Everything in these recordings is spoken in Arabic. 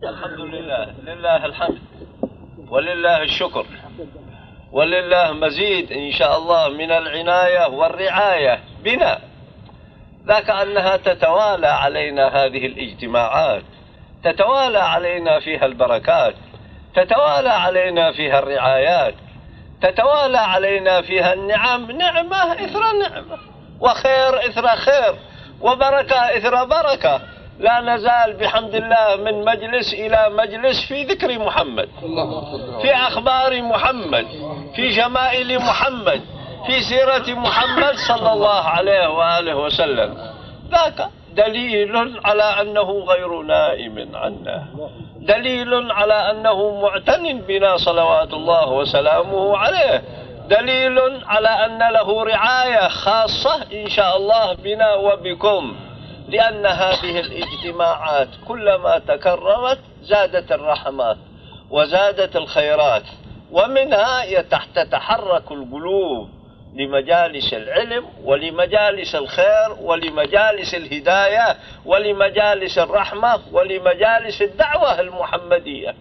الحمد لله، لله الحمد ولله الشكر ولله مزيد إن شاء الله من العناية والرعاية بنا، ذاك أنها تتوالى علينا هذه الاجتماعات، تتوالى علينا فيها البركات، تتوالى علينا فيها الرعايات، تتوالى علينا فيها النعم، نعمة إثر نعمة، وخير إثر خير، وبركة إثر بركة. لا نزال بحمد الله من مجلس إلى مجلس في ذكر محمد، في أخبار محمد، في شمائل محمد، في سيرة محمد صلى الله عليه وآله وسلم. ذاك دليل على أنه غير نائم عنا، دليل على أنه معتن بنا صلوات الله وسلامه عليه، دليل على أن له رعاية خاصة إن شاء الله بنا وبكم، لأن هذه الاجتماعات كلما تكررت زادت الرحمات وزادت الخيرات، ومنها تتحرك القلوب لمجالس العلم ولمجالس الخير ولمجالس الهداية ولمجالس الرحمة ولمجالس الدعوة المحمدية.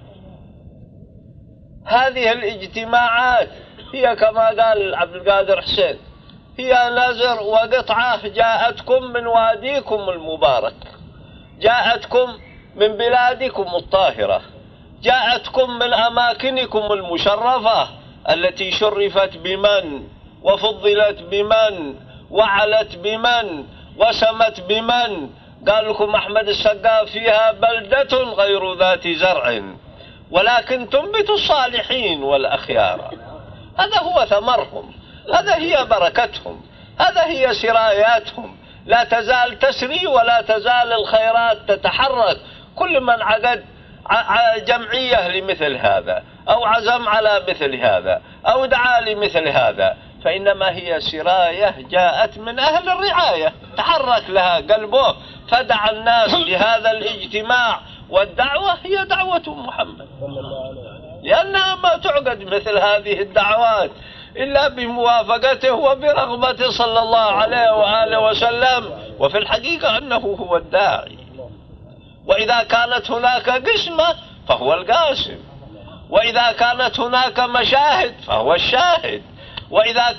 هذه الاجتماعات هي كما قال عبد القادر حسين، هي نذر وقطعة جاءتكم من واديكم المبارك، جاءتكم من بلادكم الطاهرة، جاءتكم من أماكنكم المشرفة التي شرفت بمن وفضلت بمن وعلت بمن وسمت بمن. قال لكم أحمد السقاف فيها بلدة غير ذات زرع ولكن تنبت الصالحين والأخيار. هذا هو ثمرهم، هذا هي بركتهم، هذا هي سراياتهم، لا تزال تسري ولا تزال الخيرات تتحرك. كل من عقد جمعية لمثل هذا أو عزم على مثل هذا أو دعا لمثل هذا فإنما هي سراية جاءت من أهل الرعاية، تحرك لها قلبه فدعا الناس لهذا الاجتماع، والدعوة هي دعوة محمد، لأنها ما تعقد مثل هذه الدعوات إلا بموافقته وبرغبته صلى الله عليه وآله وسلم، وفي الحقيقة أنه هو الداعي. وإذا كانت هناك قسمة فهو القاسم، وإذا كانت هناك مشاهد فهو الشاهد، وإذا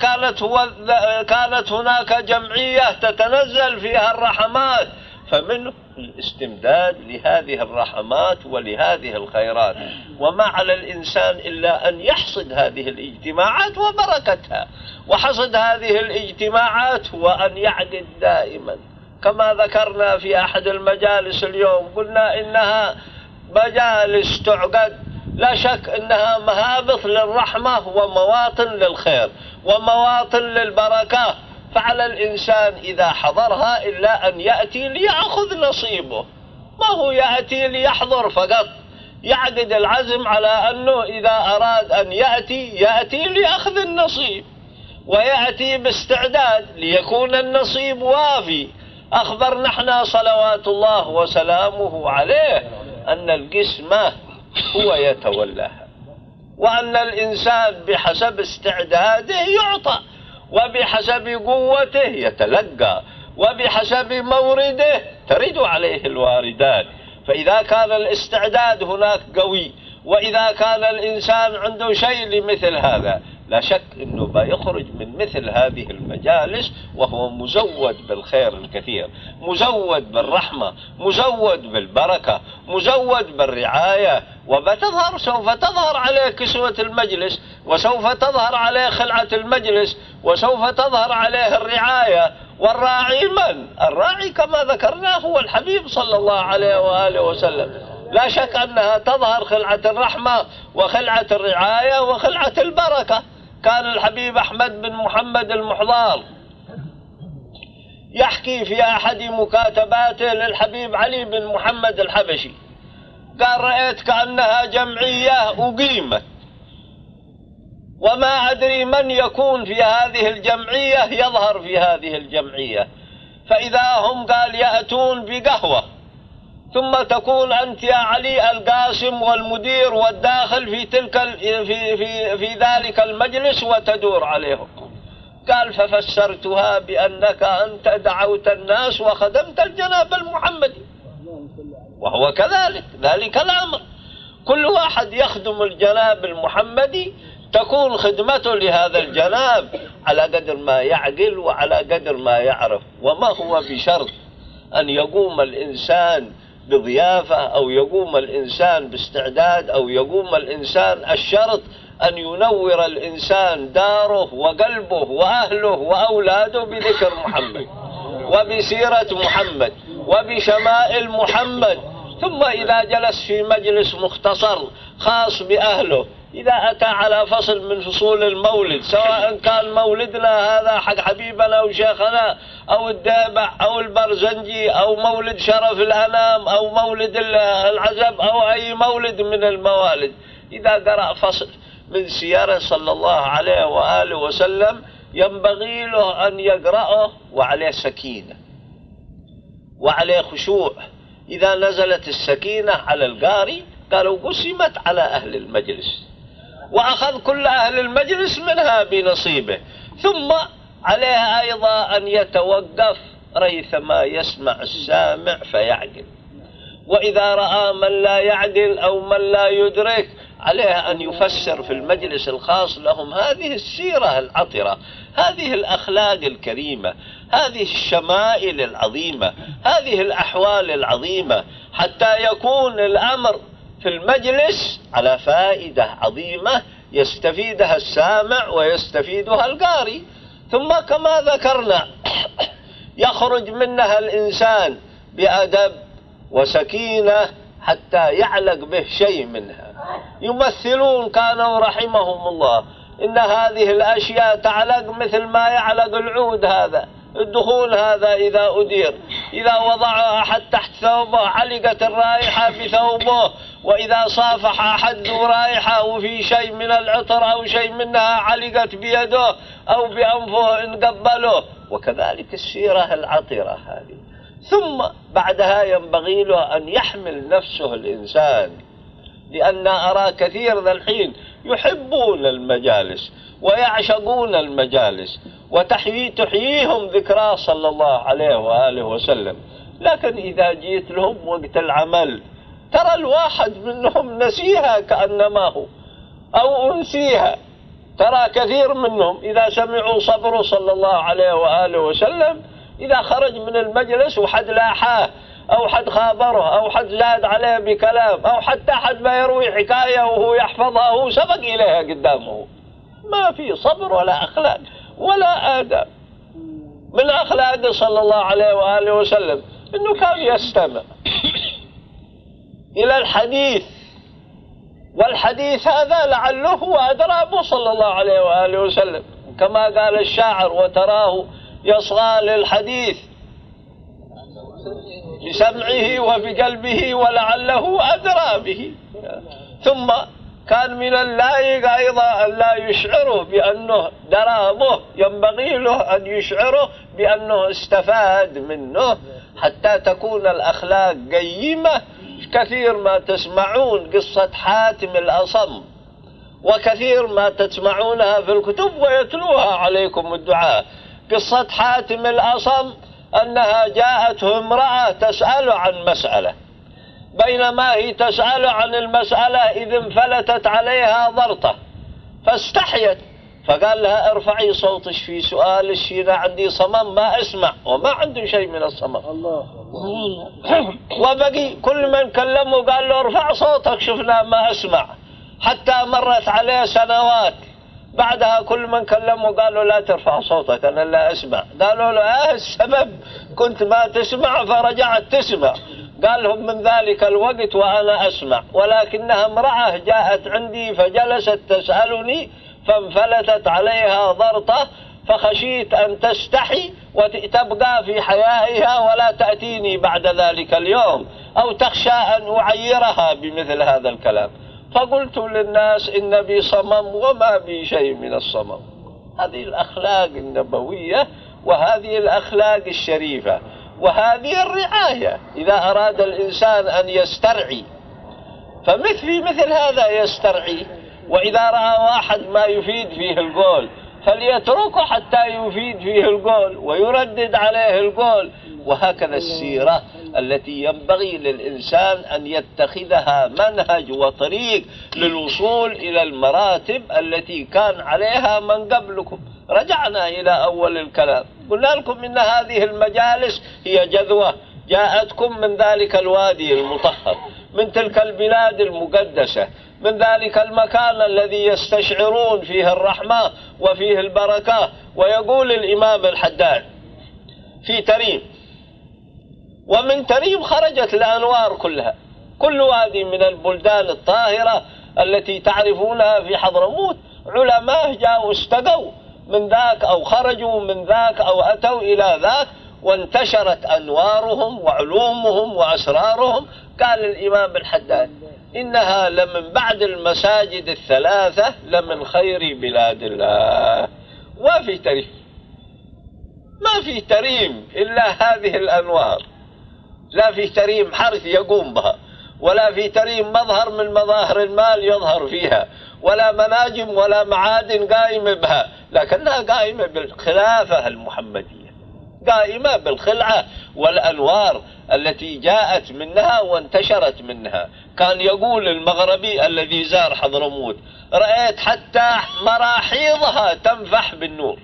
كانت هناك جمعية تتنزل فيها الرحمات فمنه الاستمداد لهذه الرحمات ولهذه الخيرات. وما على الإنسان إلا أن يحصد هذه الاجتماعات وبركتها، وحصد هذه الاجتماعات هو أن يعقد دائما كما ذكرنا في أحد المجالس اليوم، قلنا إنها مجالس تعقد لا شك أنها مهابط للرحمة ومواطن للخير ومواطن للبركة، فعلى الإنسان إذا حضرها إلا أن يأتي ليأخذ نصيبه، ما هو يأتي ليحضر فقط، يعقد العزم على أنه إذا أراد أن يأتي لأخذ النصيب، ويأتي باستعداد ليكون النصيب وافي. أخبر نحن صلوات الله وسلامه عليه أن القسمة هو يتولاها، وأن الإنسان بحسب استعداده يعطى، وبحسب قوته يتلقى، وبحسب مورده ترد عليه الواردات. فإذا كان الاستعداد هناك قوي، وإذا كان الإنسان عنده شيء لمثل هذا، لا شك أنه بيخرج من مثل هذه المجالس وهو مزود بالخير الكثير، مزود بالرحمة، مزود بالبركة، مزود بالرعاية. سوف تظهر عليه كسوة المجلس، وسوف تظهر عليه خلعة المجلس، وسوف تظهر عليه الرعاية. والراعي من؟ الراعي كما ذكرنا هو الحبيب صلى الله عليه وآله وسلم. لا شك أنها تظهر خلعة الرحمة وخلعة الرعاية وخلعة البركة. كان الحبيب أحمد بن محمد المحضار يحكي في أحد مكاتباته للحبيب علي بن محمد الحبشي، قال: رأيت كأنها جمعية أقيمت وما أدري من يكون في هذه الجمعية يظهر في هذه الجمعية، فإذا هم قال يأتون بقهوة ثم تكون أنت يا علي القاسم والمدير والداخل في ذلك المجلس وتدور عليهم. قال: ففسرتها بأنك أنت دعوت الناس وخدمت الجناب المحمدي. وهو كذلك ذلك الأمر. كل واحد يخدم الجناب المحمدي تكون خدمته لهذا الجناب على قدر ما يعقل وعلى قدر ما يعرف. وما هو بشرط أن يقوم الإنسان بضيافة أو يقوم الإنسان باستعداد أو يقوم الإنسان، الشرط أن ينور الإنسان داره وقلبه وأهله وأولاده بذكر محمد وبسيرة محمد وبشمائل محمد. ثم إذا جلس في مجلس مختصر خاص بأهله، إذا أتى على فصل من فصول المولد، سواء كان مولدنا هذا حق حبيبنا أو شيخنا أو الدابع أو البرزنجي أو مولد شرف الأنام أو مولد العزب أو أي مولد من الموالد، إذا قرأ فصل من سيرة صلى الله عليه وآله وسلم ينبغي له أن يقرأه وعليه سكينة وعليه خشوع. إذا نزلت السكينة على القارئ قالوا قسمت على أهل المجلس وأخذ كل أهل المجلس منها بنصيبه. ثم عليه أيضا أن يتوقف ريثما يسمع السامع فيعقل، وإذا رأى من لا يعقل أو من لا يدرك عليه أن يفسر في المجلس الخاص لهم هذه السيرة العطرة، هذه الأخلاق الكريمة، هذه الشمائل العظيمة، هذه الأحوال العظيمة، حتى يكون الأمر في المجلس على فائدة عظيمة يستفيدها السامع ويستفيدها القارئ. ثم كما ذكرنا يخرج منها الإنسان بأدب وسكينة حتى يعلق به شيء منها. يمثلون كانوا رحمهم الله إن هذه الأشياء تعلق مثل ما يعلق العود هذا، الدخول هذا إذا أدير، إذا وضع أحد تحت ثوبه علقت الرائحة بثوبه، وإذا صافح أحد ذو رائحة وفي شيء من العطر أو شيء منها علقت بيده أو بأنفه إن قبله، وكذلك السيرة العطرة هذه. ثم بعدها ينبغي له أن يحمل نفسه الإنسان، لأن أرى كثير ذا الحين يحبون المجالس ويعشقون المجالس وتحييهم ذكراه صلى الله عليه وآله وسلم، لكن إذا جيت لهم وقت العمل ترى الواحد منهم نسيها كأنما هو أو أنسيها. ترى كثير منهم إذا سمعوا صبره صلى الله عليه وآله وسلم إذا خرج من المجلس وحد لاحاه أو حد خابره أو حد زاد عليه بكلام أو حتى حد ما يروي حكاية وهو يحفظها وهو سبق إليها قدامه، ما في صبر ولا أخلاق ولا آداب. من أخلاقه صلى الله عليه وآله وسلم إنه كان يستمع إلى الحديث، والحديث هذا لعله هو أدرابه صلى الله عليه وآله وسلم، كما قال الشاعر وتراه يصغى للحديث بسمعه وبقلبه ولعله أدرى به. ثم كان من اللائق أيضا أن لا يشعره بأنه درابه، ينبغي له أن يشعره بأنه استفاد منه حتى تكون الأخلاق قيمة. كثير ما تسمعون قصة حاتم الأصم وكثير ما تسمعونها في الكتب ويتلوها عليكم الدعاء. قصة حاتم الأصم أنها جاءته امرأة تسأل عن مسألة، بينما هي تسأل عن المسألة إذ انفلتت عليها ضرطة فاستحيت، فقال لها ارفعي صوتك في سؤالك، أنا عندي صمم ما أسمع وما عنده شيء من الصمم. الله. وبقي كل من كلمه قال له ارفع صوتك شفنا ما أسمع، حتى مرت عليه سنوات بعدها كل من كلمه قالوا لا ترفع صوتك أنا لا أسمع. قالوا له السبب كنت ما تسمع فرجعت تسمع. قال لهم من ذلك الوقت وأنا أسمع، ولكنها امرأة جاءت عندي فجلست تسألني فانفلتت عليها ضرطة فخشيت أن تستحي وتبقى في حيائها ولا تأتيني بعد ذلك اليوم، أو تخشى أن أعيرها بمثل هذا الكلام. فقلت للناس إن بي صمم وما بي شيء من الصمم. هذه الأخلاق النبوية وهذه الأخلاق الشريفة وهذه الرعاية. إذا أراد الإنسان أن يسترعي في مثل هذا يسترعي، وإذا رأى واحد ما يفيد فيه القول فليتركه حتى يفيد فيه القول ويردد عليه القول. وهكذا السيرة التي ينبغي للإنسان أن يتخذها منهج وطريق للوصول إلى المراتب التي كان عليها من قبلكم. رجعنا إلى أول الكلام، قلنا لكم إن هذه المجالس هي جذوة جاءتكم من ذلك الوادي المطهر، من تلك البلاد المقدسة، من ذلك المكان الذي يستشعرون فيه الرحمة وفيه البركة. ويقول الإمام الحداد في تريم، ومن تريم خرجت الأنوار كلها، كل وادي من البلدان الطاهرة التي تعرفونها في حضرموت علماء جاءوا استقوا من ذاك أو خرجوا من ذاك أو أتوا إلى ذاك، وانتشرت أنوارهم وعلومهم وأسرارهم. قال الإمام الحداد إنها لمن بعد المساجد الثلاثة لمن خير بلاد الله. وفي تريم ما في تريم إلا هذه الأنوار، لا في تريم حرث يقوم بها، ولا في تريم مظهر من مظاهر المال يظهر فيها، ولا مناجم ولا معادن قائمة بها، لكنها قائمة بالخلافة المحمدية، قائمة بالخلعة والأنوار التي جاءت منها وانتشرت منها. كان يقول المغربي الذي زار حضرموت رأيت حتى مراحيضها تنفح بالنور.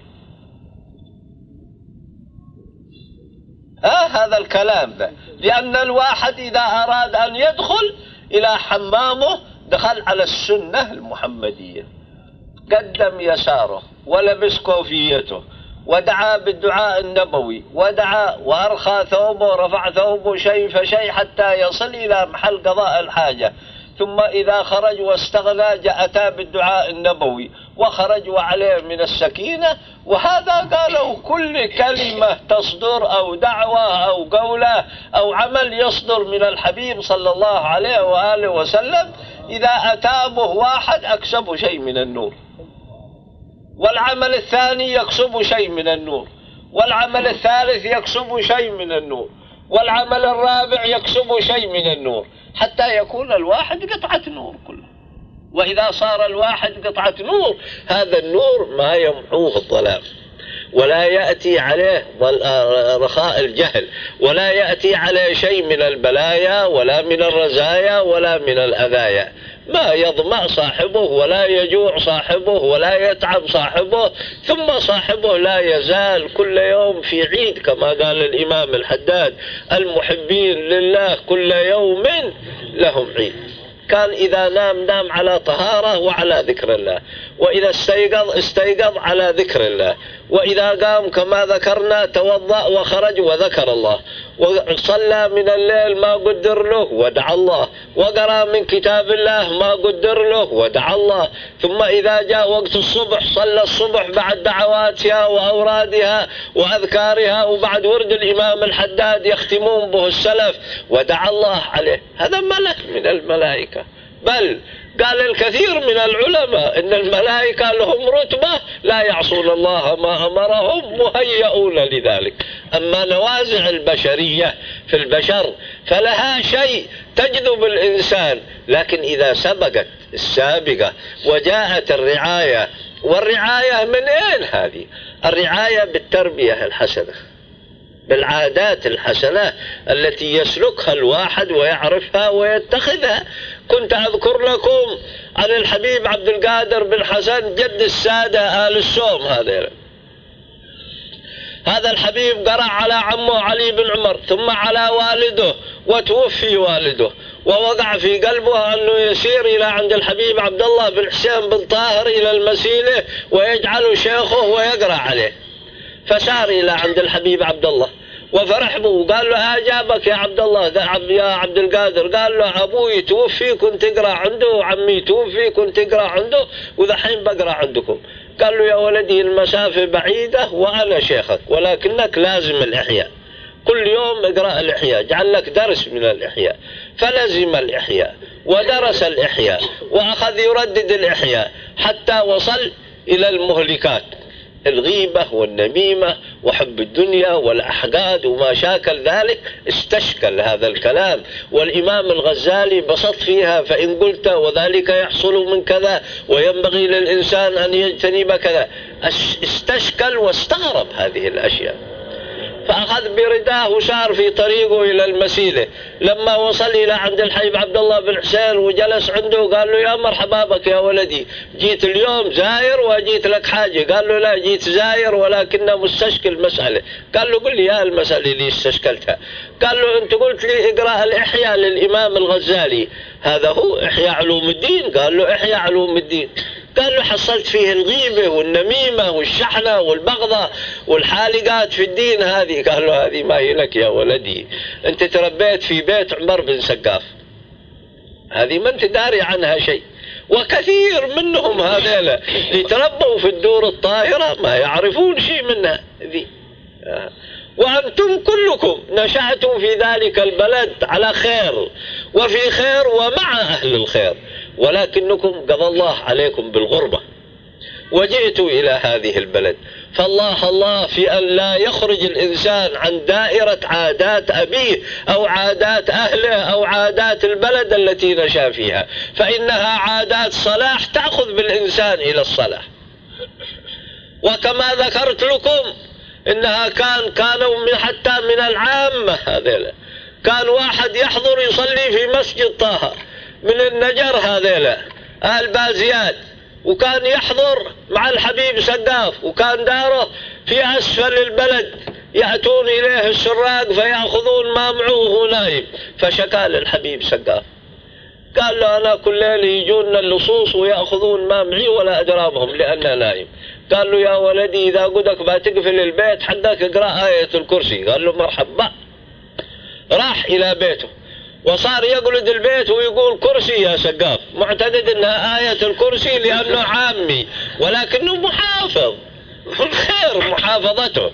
هذا الكلام ده، لأن الواحد إذا أراد أن يدخل إلى حمامه دخل على السنة المحمدية، قدم يساره ولبس كوفيته ودعا بالدعاء النبوي، ودعا وأرخى ثوبه ورفع ثوبه شيء فشيء حتى يصل إلى محل قضاء الحاجة. ثم إذا خرج واستغنى أتى بالدعاء النبوي وخرج وعليه من السكينة. وهذا قاله كل كلمة تصدر أو دعوة أو قولة أو عمل يصدر من الحبيب صلى الله عليه وآله وسلم، إذا أتى به واحد أكسب شيء من النور، والعمل الثاني يكسب شيء من النور، والعمل الثالث يكسب شيء من النور، والعمل الرابع يكسب شيء من النور، حتى يكون الواحد قطعة نور كله. وإذا صار الواحد قطعة نور، هذا النور ما يمحوه الظلام، ولا يأتي عليه رخاء الجهل، ولا يأتي عليه شيء من البلايا ولا من الرزايا ولا من الأذايا. ما يظمأ صاحبه ولا يجوع صاحبه ولا يتعب صاحبه، ثم صاحبه لا يزال كل يوم في عيد، كما قال الإمام الحداد المحبين لله كل يوم لهم عيد. كان إذا نام على طهارة وعلى ذكر الله، وإذا استيقظ على ذكر الله، وإذا قام كما ذكرنا توضأ وخرج وذكر الله، وصلى من الليل ما قدر له ودعا الله، وقرأ من كتاب الله ما قدر له ودعا الله. ثم إذا جاء وقت الصبح صلى الصبح بعد دعواتها وأورادها وأذكارها، وبعد ورد الإمام الحداد يختمون به السلف ودعا الله عليه. هذا ملك من الملائكة. بل قال الكثير من العلماء إن الملائكة لهم رتبة لا يعصون الله ما أمرهم، مهيئون لذلك. أما نوازع البشرية في البشر فلها شيء تجذب الإنسان، لكن إذا سبقت السابقة وجاءت الرعاية، والرعاية من أين هذه؟ الرعاية بالتربية الحسنة، بالعادات الحسنة التي يسلكها الواحد ويعرفها ويتخذها. كنت أذكر لكم عن الحبيب عبد القادر بن حسن جد السادة آل السوم. هذا الحبيب قرأ على عمه علي بن عمر ثم على والده، وتوفي والده، ووقع في قلبه أنه يسير إلى عند الحبيب عبد الله بن حسين بن طاهر إلى المسيلة ويجعل شيخه ويقرأ عليه. فسار إلى عند الحبيب عبد الله وفرح به وقال له أجابك يا عبد الله يا عبد القادر. قال له أبوي توفي كنت أقرأ عنده، وعمي توفي كنت أقرأ عنده، وذحين بقرأ عندكم. قال له يا ولدي المسافة بعيدة وأنا شيخك، ولكنك لازم الإحياء، كل يوم اقرأ الإحياء، جعل لك درس من الإحياء. فلزم الإحياء ودرس الإحياء وأخذ يردد الإحياء حتى وصل إلى المهلكات، الغيبة والنميمة وحب الدنيا والأحقاد وما شاكل ذلك استشكل هذا الكلام. والإمام الغزالي بسط فيها فإن قلت وذلك يحصل من كذا وينبغي للإنسان أن يجتنب كذا، استشكل واستغرب هذه الأشياء، فأخذ برداه وسار في طريقه إلى المسيلة. لما وصل إلى عند الحبيب عبد الله بن حسين وجلس عنده قال له يا مرحبا بك يا ولدي، جيت اليوم زاير وجيت لك حاجة؟ قال له لا، جيت زاير ولكن مستشكل مسألة. قال له قل لي يا المسألة اللي استشكلتها. قال له أنت قلت لي اقرأ الإحياء للإمام الغزالي، هذا هو إحياء علوم الدين. قال له إحياء علوم الدين. قال له حصلت فيه الغيبة والنميمة والشحنة والبغضة والحالقات في الدين هذه. قال له هذه ما هي لك يا ولدي، أنت تربيت في بيت عمر بن سقاف، هذه ما أنت داري عنها شيء. وكثير منهم هذيلا يتربوا في الدور الطاهرة ما يعرفون شيء منها ذي. وأنتم كلكم نشأتم في ذلك البلد على خير وفي خير ومع أهل الخير، ولكنكم قضى الله عليكم بالغربة وجئتوا إلى هذه البلد. فالله الله في أن لا يخرج الإنسان عن دائرة عادات أبيه أو عادات أهله أو عادات البلد التي نشأ فيها، فإنها عادات صلاح تأخذ بالإنسان إلى الصلاح. وكما ذكرت لكم إنها كانوا حتى من العامة هذيلا، كان واحد يحضر يصلي في مسجد طه من النجر هذيلا أهل بازياد، وكان يحضر مع الحبيب سقاف، وكان داره في أسفل البلد، يأتون إليه السراق فيأخذون ما معه وهو نايم. فشكى للحبيب سقاف قال له أنا كل ليل يجون اللصوص ويأخذون ما معي ولا أدرامهم لأنه نايم. قال له يا ولدي إذا قدك بتقفل البيت حقك اقرأ آية الكرسي. قال له مرحبا. راح إلى بيته وصار يقلد البيت ويقول كرسي يا سقاف، معتقد انها آية الكرسي لأنه عامي ولكنه محافظ، الخير محافظته.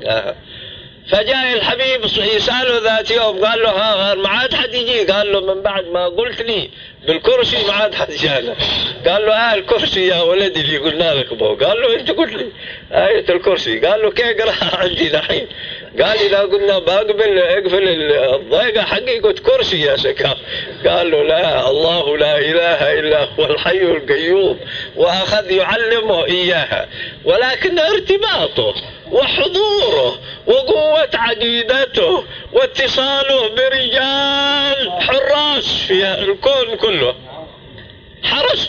فجاء الحبيب يسأله ذات يوم قال له ها ما عاد حد يجي؟ قال له من بعد ما قلت لي بالكرسي ما عاد حد جانا. قال له الكرسي يا ولدي اللي قلنا لك بو. قال له انت قلت لي آية الكرسي. قال له كيف اقراها عندي الحين؟ قال إذا قلنا بقبل اقفل الضيقة حقي قلت كرسي يا سكاف. قال له لا، الله لا إله إلا هو الحي القيوم، وأخذ يعلمه إياها، ولكن ارتباطه وحضوره وقوة عقيدته واتصاله برجال حراس في الكون كله حرس،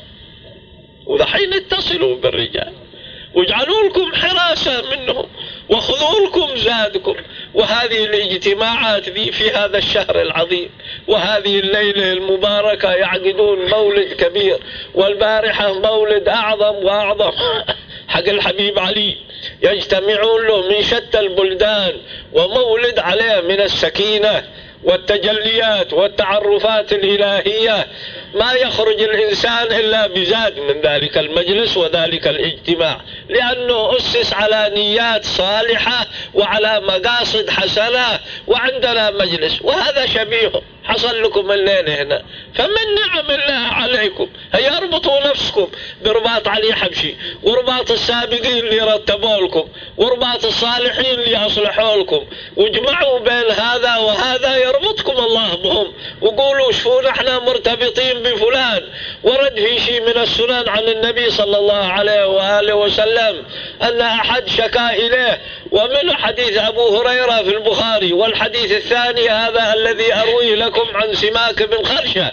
وذحين اتصلوا بالرجال واجعلوا لكم حراسة منهم وخذوا لكم زادكم. وهذه الاجتماعات في هذا الشهر العظيم وهذه الليلة المباركة يعقدون مولد كبير، والبارحة مولد أعظم وأعظم حق الحبيب علي، يجتمعون له من شتى البلدان ومولد عليه من السكينة والتجليات والتعرفات الإلهية. ما يخرج الإنسان إلا بزاد من ذلك المجلس وذلك الاجتماع، لأنه أسس على نيات صالحة وعلى مقاصد حسنة، وعندنا مجلس وهذا شبيه حصل لكم الليلة هنا. فمن نعم الله عليكم هيا اربطوا نفسكم برباط علي حبشي ورباط السابقين اللي رتبوا لكم ورباط الصالحين اللي أصلحوا لكم، واجمعوا بين هذا وهذا يربطكم الله بهم، وقولوا شوفوا احنا مرتبطين بفلان. ورد في شيء من السنن عن النبي صلى الله عليه وآله وسلم أن أحد شكا إليه، ومن حديث أبو هريرة في البخاري، والحديث الثاني هذا الذي أرويه لكم عن سماك بن خرشة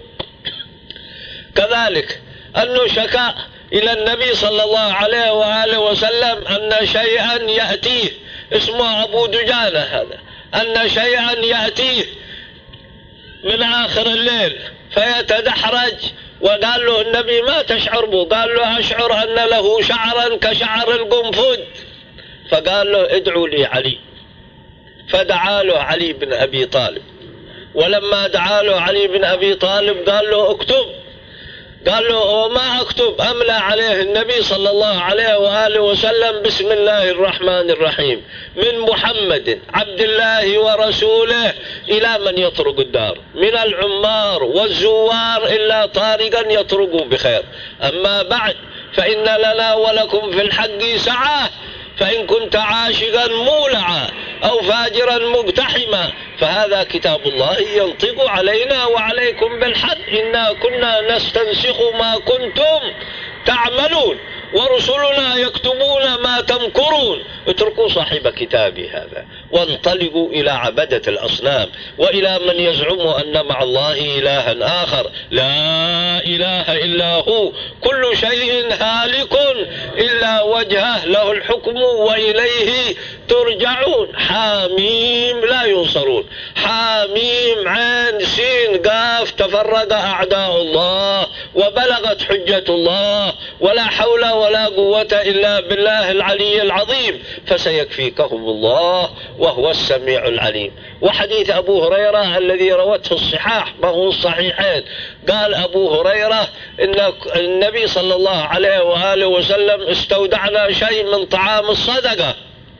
كذلك، أنه شكا إلى النبي صلى الله عليه وآله وسلم أن شيئا يأتيه، اسمه أبو دجانة هذا، أن شيئا يأتيه من آخر الليل فيتدحرج، وقال له النبي ما تشعر به؟ قال له أشعر أن له شعرا كشعر القنفذ. فقال له ادعوا لي علي، فدعا له علي بن أبي طالب، ولما دعا له علي بن أبي طالب قال له اكتب. قال له ما أكتب؟ أملى عليه النبي صلى الله عليه وآله وسلم بسم الله الرحمن الرحيم من محمد عبد الله ورسوله إلى من يطرق الدار من العمار والزوار إلا طارقا يطرق بخير. أما بعد فإن لنا ولكم في الحق سعة، فإن كنت عاشقا مولعا أو فاجرا مقتحما فهذا كتاب الله ينطق علينا وعليكم بالحق، إنا كنا نستنسخ ما كنتم تعملون ورسلنا يكتبون ما تمكرون. اتركوا صاحب كتابي هذا وانطلقوا إلى عبدة الأصنام وإلى من يزعم أن مع الله إلها آخر. لا إله إلا هو، كل شيء هالك إلا وجهه، له الحكم وإليه ترجعون. حاميم لا ينصرون، حاميم عين سين قاف تفرق أعداء الله وبلغت حجة الله، ولا حول ولا قوة إلا بالله العلي العظيم، فسيكفيكهم الله وهو السميع العليم. وحديث أبو هريرة الذي روته الصحاح ما هو الصحيحين، قال أبو هريرة إن النبي صلى الله عليه وآله وسلم استودعنا شيء من طعام الصدقة،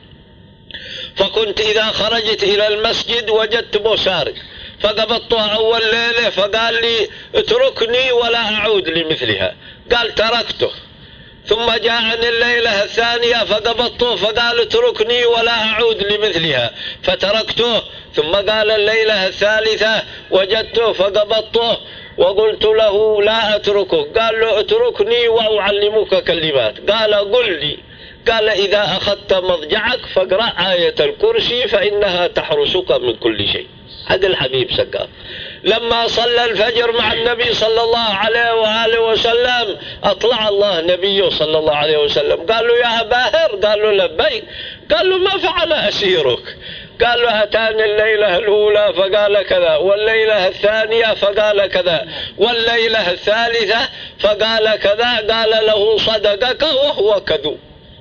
فكنت إذا خرجت إلى المسجد وجدت بوسارق فقبضتها أول ليلة، فقال لي اتركني ولا أعود لمثلها، قال تركته. ثم جاءني الليلة الثانية فقبضته فقال اتركني ولا أعود لمثلها، فتركته. ثم قال الليلة الثالثة وجدته فقبضته وقلت له لا أتركه، قال له اتركني وأعلمك كلمات، قال قل لي، قال إذا أخذت مضجعك فاقرأ آية الكرسي فإنها تحرسك من كل شيء. هذا الحبيب سقاف لما صلى الفجر مع النبي صلى الله عليه وآله وسلم أطلع الله نبيه صلى الله عليه وسلم، قال له يا باهر، قال له لبيك، قال له ما فعل أسيرك، قال له أتاني الليلة الأولى فقال كذا، والليلة الثانية فقال كذا، والليلة الثالثة فقال كذا، قال له صدقك وهو كذوب.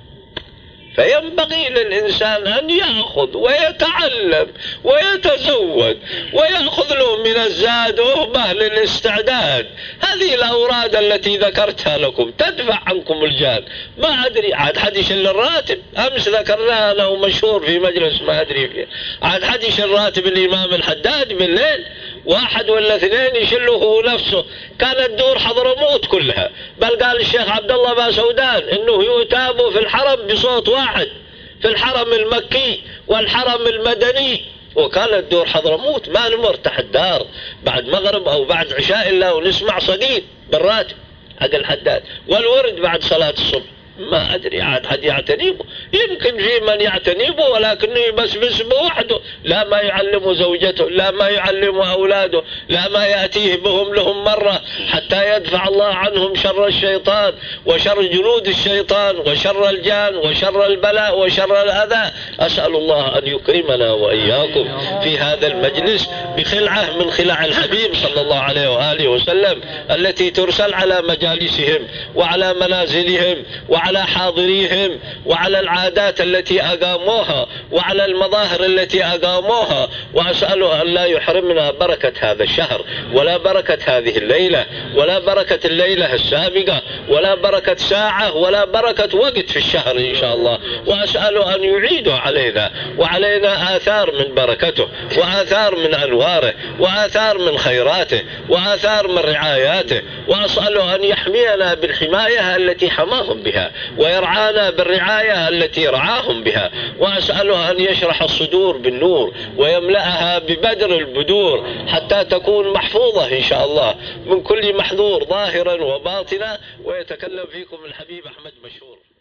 فينبغي للإنسان أن يأخذ ويتعلم ويتزود ويأخذ له من الزاد وهبه للاستعداد. هذه الأوراد التي ذكرتها لكم تدفع عنكم الجهل. ما أدري عاد حد يشل الراتب، أمس ذكرناها له مشهور في مجلس ما أدري فيه، عاد حد يشل راتب الإمام الحداد بالليل، واحد ولا اثنين يشله هو نفسه. كانت دور حضرموت كلها، بل قال الشيخ عبد الله باسودان انه يتاب في الحرم بصوت واحد، في الحرم المكي والحرم المدني، وكانت دور حضرموت ما نمر تحت دار بعد مغرب او بعد عشاء الا ونسمع صديق بالراتب حق الحداد، والورد بعد صلاة الصبح. ما أدري عاد حد يعتني به، يمكن في من يعتني به ولكنه يبسبس بوحده، لا ما يعلم زوجته، لا ما يعلم أولاده، لا ما يأتيه بهم لهم مرة حتى يدفع الله عنهم شر الشيطان وشر جنود الشيطان وشر الجان وشر البلاء وشر الأذى. أسأل الله أن يكرمنا وإياكم في هذا المجلس بخلعة من خلع الحبيب صلى الله عليه وآله وسلم التي ترسل على مجالسهم وعلى منازلهم وعلى حاضريهم وعلى العادات التي أقاموها وعلى المظاهر التي أقاموها. وأسأله أن لا يحرمنا بركة هذا الشهر ولا بركة هذه الليلة ولا بركة الليلة السابقة ولا بركة ساعة ولا بركة وقت في الشهر إن شاء الله. وأسأله أن يعيد علينا وعلينا آثار من بركته وآثار من أنواره وآثار من خيراته وآثار من رعاياته. وأسأله أن يحمينا بالحماية التي حماهم بها ويرعانا بالرعاية التي رعاهم بها. وأسأله أن يشرح الصدور بالنور ويملأها ببدر البدور حتى تكون محفوظة إن شاء الله من كل محذور ظاهرا وباطنا. ويتكلم فيكم الحبيب أحمد مشهور.